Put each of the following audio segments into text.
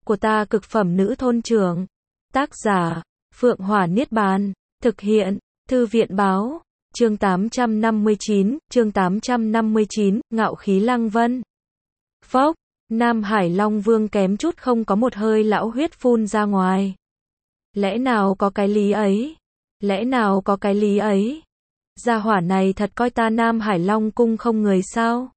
của ta cực phẩm nữ thôn trưởng. Tác giả, Phượng Hỏa Niết Bàn. Thực hiện, Thư viện báo. Chương 859, Ngạo khí Lăng Vân. Phốc, Nam Hải Long Vương kém chút không có một hơi lão huyết phun ra ngoài. Lẽ nào có cái lý ấy? Lẽ nào có cái lý ấy? Gia hỏa này thật coi ta Nam Hải Long cung không người sao?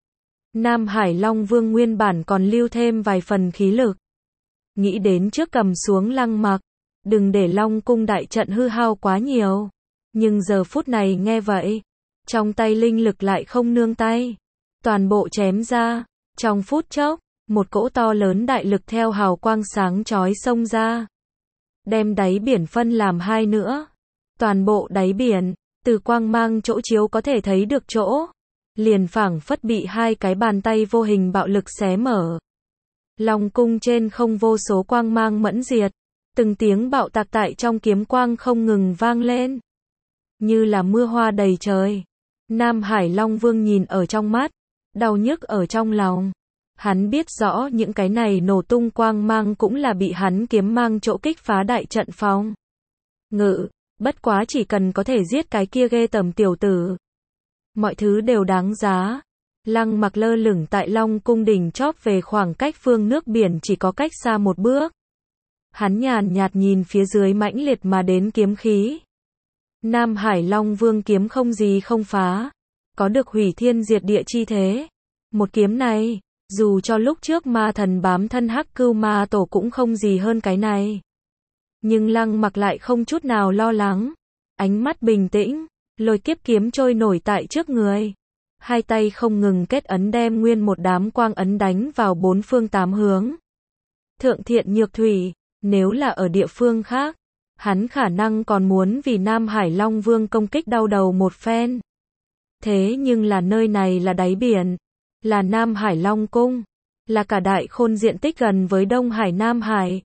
Nam Hải Long Vương nguyên bản còn lưu thêm vài phần khí lực. Nghĩ đến trước cầm xuống Lăng Mặc, đừng để Long cung đại trận hư hao quá nhiều. Nhưng giờ phút này nghe vậy, trong tay linh lực lại không nương tay. Toàn bộ chém ra, trong phút chốc, một cỗ to lớn đại lực theo hào quang sáng chói xông ra. Đem đáy biển phân làm hai nữa. Toàn bộ đáy biển, từ quang mang chỗ chiếu có thể thấy được chỗ, liền phảng phất bị hai cái bàn tay vô hình bạo lực xé mở. Long cung trên không vô số quang mang mẫn diệt, từng tiếng bạo tạc tại trong kiếm quang không ngừng vang lên, như là mưa hoa đầy trời. Nam Hải Long Vương nhìn ở trong mắt, đau nhức ở trong lòng. Hắn biết rõ những cái này nổ tung quang mang cũng là bị hắn kiếm mang chỗ kích phá đại trận phòng ngự, bất quá chỉ cần có thể giết cái kia ghê tởm tiểu tử, mọi thứ đều đáng giá. Lăng Mặc lơ lửng tại Long cung đỉnh chóp về khoảng cách phương nước biển chỉ có cách xa một bước. Hắn nhàn nhạt nhìn phía dưới mãnh liệt mà đến kiếm khí. Nam Hải Long Vương kiếm không gì không phá, có được hủy thiên diệt địa chi thế. Một kiếm này, dù cho lúc trước ma thần bám thân Hắc Cưu Ma Tổ cũng không gì hơn cái này. Nhưng Lăng Mặc lại không chút nào lo lắng, ánh mắt bình tĩnh, lôi kiếp kiếm trôi nổi tại trước người. Hai tay không ngừng kết ấn đem nguyên một đám quang ấn đánh vào bốn phương tám hướng. Thượng Thiện Nhược Thủy, nếu là ở địa phương khác, hắn khả năng còn muốn vì Nam Hải Long Vương công kích đau đầu một phen. Thế nhưng là nơi này là đáy biển, là Nam Hải Long Cung, là cả đại khôn diện tích gần với Đông Hải Nam Hải.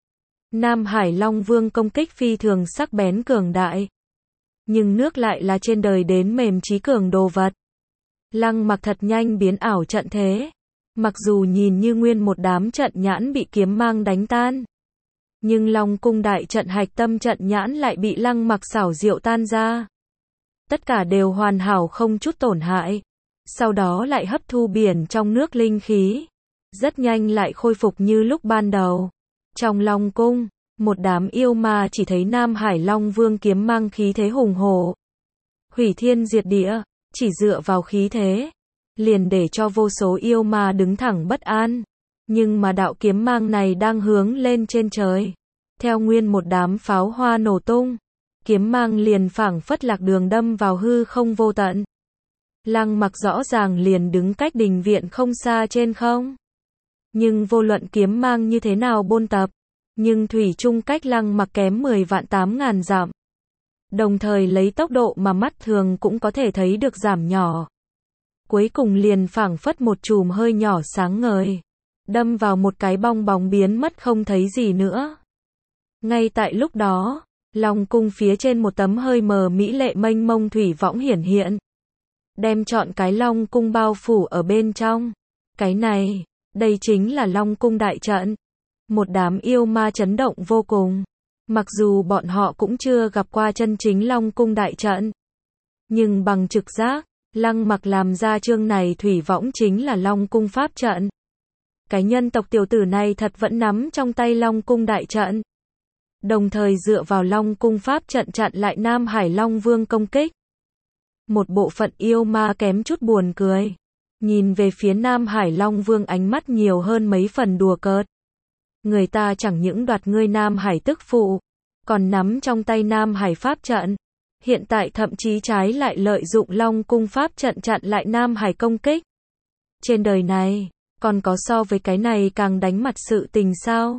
Nam Hải Long Vương công kích phi thường sắc bén cường đại. Nhưng nước lại là trên đời đến mềm trí cường đồ vật. Lăng Mặc thật nhanh biến ảo trận thế. Mặc dù nhìn như nguyên một đám trận nhãn bị kiếm mang đánh tan, nhưng Long cung đại trận hạch tâm trận nhãn lại bị Lăng Mặc xảo diệu tan ra. Tất cả đều hoàn hảo không chút tổn hại. Sau đó lại hấp thu biển trong nước linh khí. Rất nhanh lại khôi phục như lúc ban đầu. Trong Long cung, một đám yêu ma chỉ thấy Nam Hải Long Vương kiếm mang khí thế hùng hổ, hủy thiên diệt địa, chỉ dựa vào khí thế, liền để cho vô số yêu ma đứng thẳng bất an. Nhưng mà đạo kiếm mang này đang hướng lên trên trời. Theo nguyên một đám pháo hoa nổ tung, kiếm mang liền phảng phất lạc đường đâm vào hư không vô tận. Lăng Mặc rõ ràng liền đứng cách đình viện không xa trên không. Nhưng vô luận kiếm mang như thế nào bôn tập, nhưng thủy chung cách Lăng Mặc kém 10.800.000 dặm. Đồng thời lấy tốc độ mà mắt thường cũng có thể thấy được giảm nhỏ. Cuối cùng liền phảng phất một chùm hơi nhỏ sáng ngời, đâm vào một cái bong bóng biến mất không thấy gì nữa. Ngay tại lúc đó, Long cung phía trên một tấm hơi mờ mỹ lệ mênh mông thủy võng hiển hiện, đem trọn cái Long cung bao phủ ở bên trong. Cái này, đây chính là Long cung đại trận. Một đám yêu ma chấn động vô cùng. Mặc dù bọn họ cũng chưa gặp qua chân chính Long cung đại trận, nhưng bằng trực giác, Lăng Mặc làm ra chương này thủy võng chính là Long cung pháp trận. Cái nhân tộc tiểu tử này thật vẫn nắm trong tay Long cung đại trận, đồng thời dựa vào Long cung pháp trận chặn lại Nam Hải Long Vương công kích. Một bộ phận yêu ma kém chút buồn cười, nhìn về phía Nam Hải Long Vương ánh mắt nhiều hơn mấy phần đùa cợt. Người ta chẳng những đoạt ngươi Nam Hải tức phụ, còn nắm trong tay Nam Hải pháp trận, hiện tại thậm chí trái lại lợi dụng Long cung pháp trận chặn lại Nam Hải công kích. Trên đời này, còn có so với cái này càng đánh mặt sự tình sao?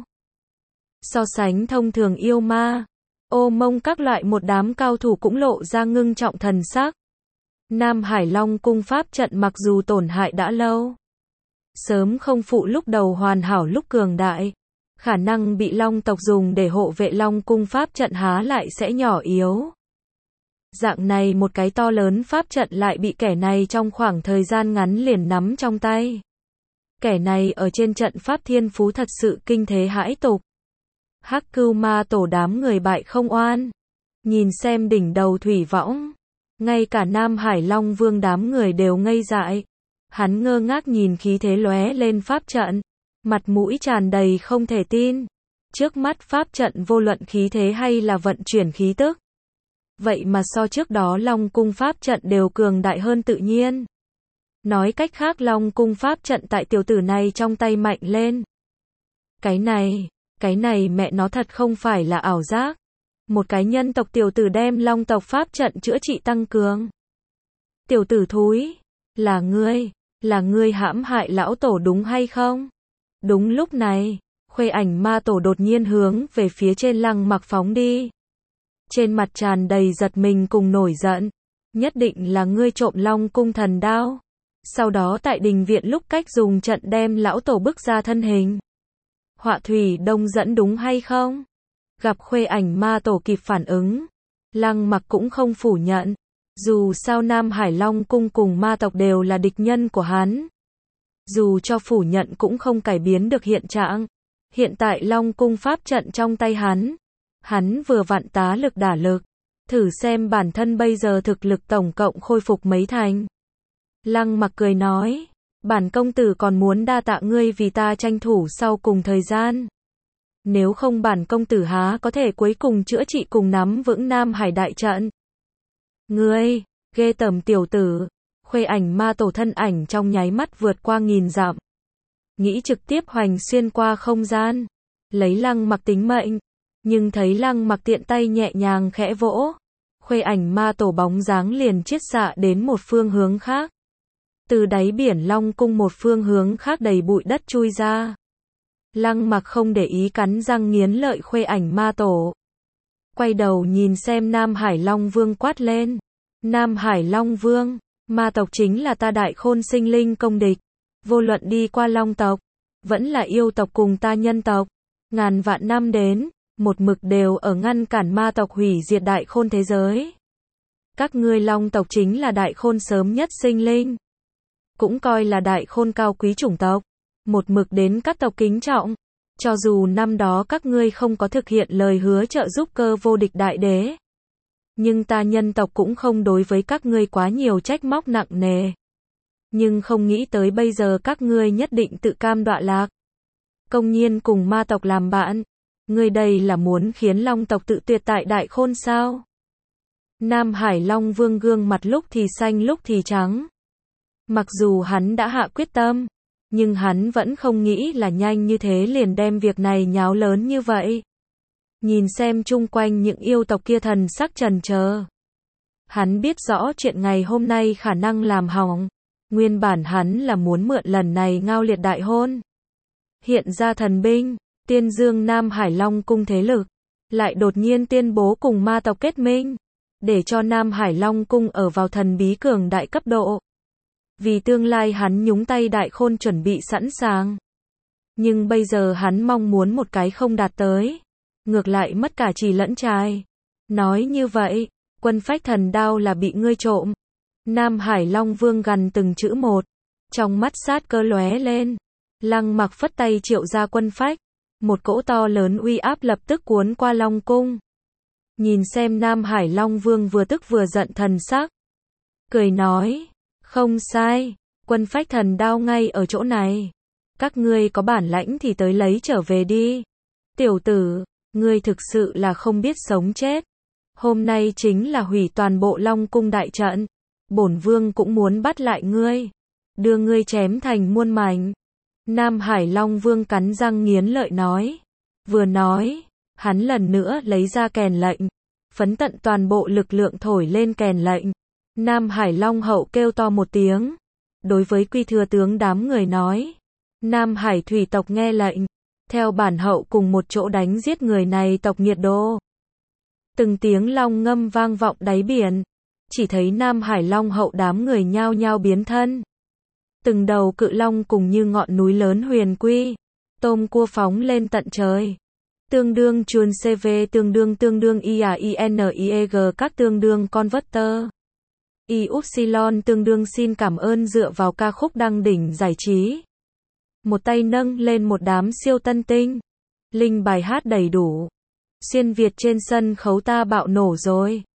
So sánh thông thường yêu ma, ô mông các loại một đám cao thủ cũng lộ ra ngưng trọng thần sắc. Nam Hải Long cung pháp trận mặc dù tổn hại đã lâu, sớm không phụ lúc đầu hoàn hảo lúc cường đại, khả năng bị Long tộc dùng để hộ vệ Long cung pháp trận há lại sẽ nhỏ yếu. Dạng này một cái to lớn pháp trận lại bị kẻ này trong khoảng thời gian ngắn liền nắm trong tay. Kẻ này ở trên trận pháp thiên phú thật sự kinh thế hãi tục. Hắc Cưu Ma Tổ đám người bại không oan. Nhìn xem đỉnh đầu thủy võng. Ngay cả Nam Hải Long Vương đám người đều ngây dại. Hắn ngơ ngác nhìn khí thế lóe lên pháp trận. Mặt mũi tràn đầy không thể tin. Trước mắt pháp trận vô luận khí thế hay là vận chuyển khí tức. Vậy mà so trước đó Long Cung pháp trận đều cường đại hơn tự nhiên. Nói cách khác Long Cung pháp trận tại tiểu tử này trong tay mạnh lên. Cái này mẹ nó thật không phải là ảo giác. Một cái nhân tộc tiểu tử đem Long tộc pháp trận chữa trị tăng cường. Tiểu tử thúi, là ngươi hãm hại lão tổ đúng hay không? Đúng lúc này, Khuê Ảnh Ma Tổ đột nhiên hướng về phía trên Lăng Mặc phóng đi. Trên mặt tràn đầy giật mình cùng nổi giận. Nhất định là ngươi trộm Long Cung thần đao. Sau đó tại đình viện lúc cách dùng trận đem lão tổ bức ra thân hình. Họa thủy đông dẫn đúng hay không? Gặp Khuê Ảnh Ma Tổ kịp phản ứng. Lăng Mặc cũng không phủ nhận. Dù sao Nam Hải Long Cung cùng ma tộc đều là địch nhân của hắn. Dù cho phủ nhận cũng không cải biến được hiện trạng. Hiện tại Long Cung pháp trận trong tay hắn. Hắn vừa vặn tá lực đả lực. Thử xem bản thân bây giờ thực lực tổng cộng khôi phục mấy thành. Lăng Mặc cười nói. Bản công tử còn muốn đa tạ ngươi vì ta tranh thủ sau cùng thời gian. Nếu không bản công tử há có thể cuối cùng chữa trị cùng nắm vững Nam Hải đại trận. Ngươi, ghê tởm tiểu tử. Khuê Ảnh Ma Tổ thân ảnh trong nháy mắt vượt qua nghìn dặm. Nghĩ trực tiếp hoành xuyên qua không gian. Lấy Lăng Mặc tính mệnh. Nhưng thấy Lăng Mặc tiện tay nhẹ nhàng khẽ vỗ. Khuê Ảnh Ma Tổ bóng dáng liền chiết xạ đến một phương hướng khác. Từ đáy biển Long Cung một phương hướng khác đầy bụi đất chui ra. Lăng Mặc không để ý cắn răng nghiến lợi Khuê Ảnh Ma Tổ. Quay đầu nhìn xem Nam Hải Long Vương quát lên. Nam Hải Long Vương, ma tộc chính là ta Đại Khôn sinh linh công địch. Vô luận đi qua Long tộc, vẫn là yêu tộc cùng ta nhân tộc. Ngàn vạn năm đến, một mực đều ở ngăn cản ma tộc hủy diệt Đại Khôn thế giới. Các ngươi Long tộc chính là Đại Khôn sớm nhất sinh linh. Cũng coi là Đại Khôn cao quý chủng tộc. Một mực đến các tộc kính trọng. Cho dù năm đó các ngươi không có thực hiện lời hứa trợ giúp cơ vô địch đại đế. Nhưng ta nhân tộc cũng không đối với các ngươi quá nhiều trách móc nặng nề. Nhưng không nghĩ tới bây giờ các ngươi nhất định tự cam đọa lạc. Công nhiên cùng ma tộc làm bạn. Ngươi đây là muốn khiến Long tộc tự tuyệt tại Đại Khôn sao? Nam Hải Long Vương gương mặt lúc thì xanh lúc thì trắng. Mặc dù hắn đã hạ quyết tâm. Nhưng hắn vẫn không nghĩ là nhanh như thế liền đem việc này nháo lớn như vậy. Nhìn xem chung quanh những yêu tộc kia thần sắc trần chờ. Hắn biết rõ chuyện ngày hôm nay khả năng làm hỏng. Nguyên bản hắn là muốn mượn lần này ngao liệt đại hôn. Hiện ra thần binh, tiên dương Nam Hải Long Cung thế lực. Lại đột nhiên tuyên bố cùng ma tộc kết minh. Để cho Nam Hải Long Cung ở vào thần bí cường đại cấp độ. Vì tương lai hắn nhúng tay Đại Khôn chuẩn bị sẵn sàng. Nhưng bây giờ hắn mong muốn một cái không đạt tới. Ngược lại mất cả trì lẫn trai. Nói như vậy, quân phách thần đao là bị ngươi trộm. Nam Hải Long Vương gằn từng chữ một. Trong mắt sát cơ lóe lên. Lăng Mặc phất tay triệu ra quân phách. Một cỗ to lớn uy áp lập tức cuốn qua Long Cung. Nhìn xem Nam Hải Long Vương vừa tức vừa giận thần sắc. Cười nói. Không sai, quân phách thần đao ngay ở chỗ này. Các ngươi có bản lãnh thì tới lấy trở về đi. Tiểu tử, ngươi thực sự là không biết sống chết. Hôm nay chính là hủy toàn bộ Long Cung đại trận. Bổn vương cũng muốn bắt lại ngươi. Đưa ngươi chém thành muôn mảnh. Nam Hải Long Vương cắn răng nghiến lợi nói. Vừa nói, hắn lần nữa lấy ra kèn lệnh. Phấn tận toàn bộ lực lượng thổi lên kèn lệnh. Nam Hải Long hậu kêu to một tiếng. Đối với quy thừa tướng đám người nói. Nam Hải thủy tộc nghe lệnh. Theo bản hậu cùng một chỗ đánh giết người này tộc nhiệt đô. Từng tiếng long ngâm vang vọng đáy biển. Chỉ thấy Nam Hải Long hậu đám người nhao nhao biến thân. Từng đầu cự long cùng như ngọn núi lớn huyền quy. Tôm cua phóng lên tận trời. Tương đương chuồn CV tương đương IAINIEG các tương đương converter. Y Upsilon tương đương xin cảm ơn dựa vào ca khúc đăng đỉnh giải trí. một tay nâng lên một đám siêu tân tinh. Linh bài hát đầy đủ. Xuyên Việt trên sân khấu ta bạo nổ rồi.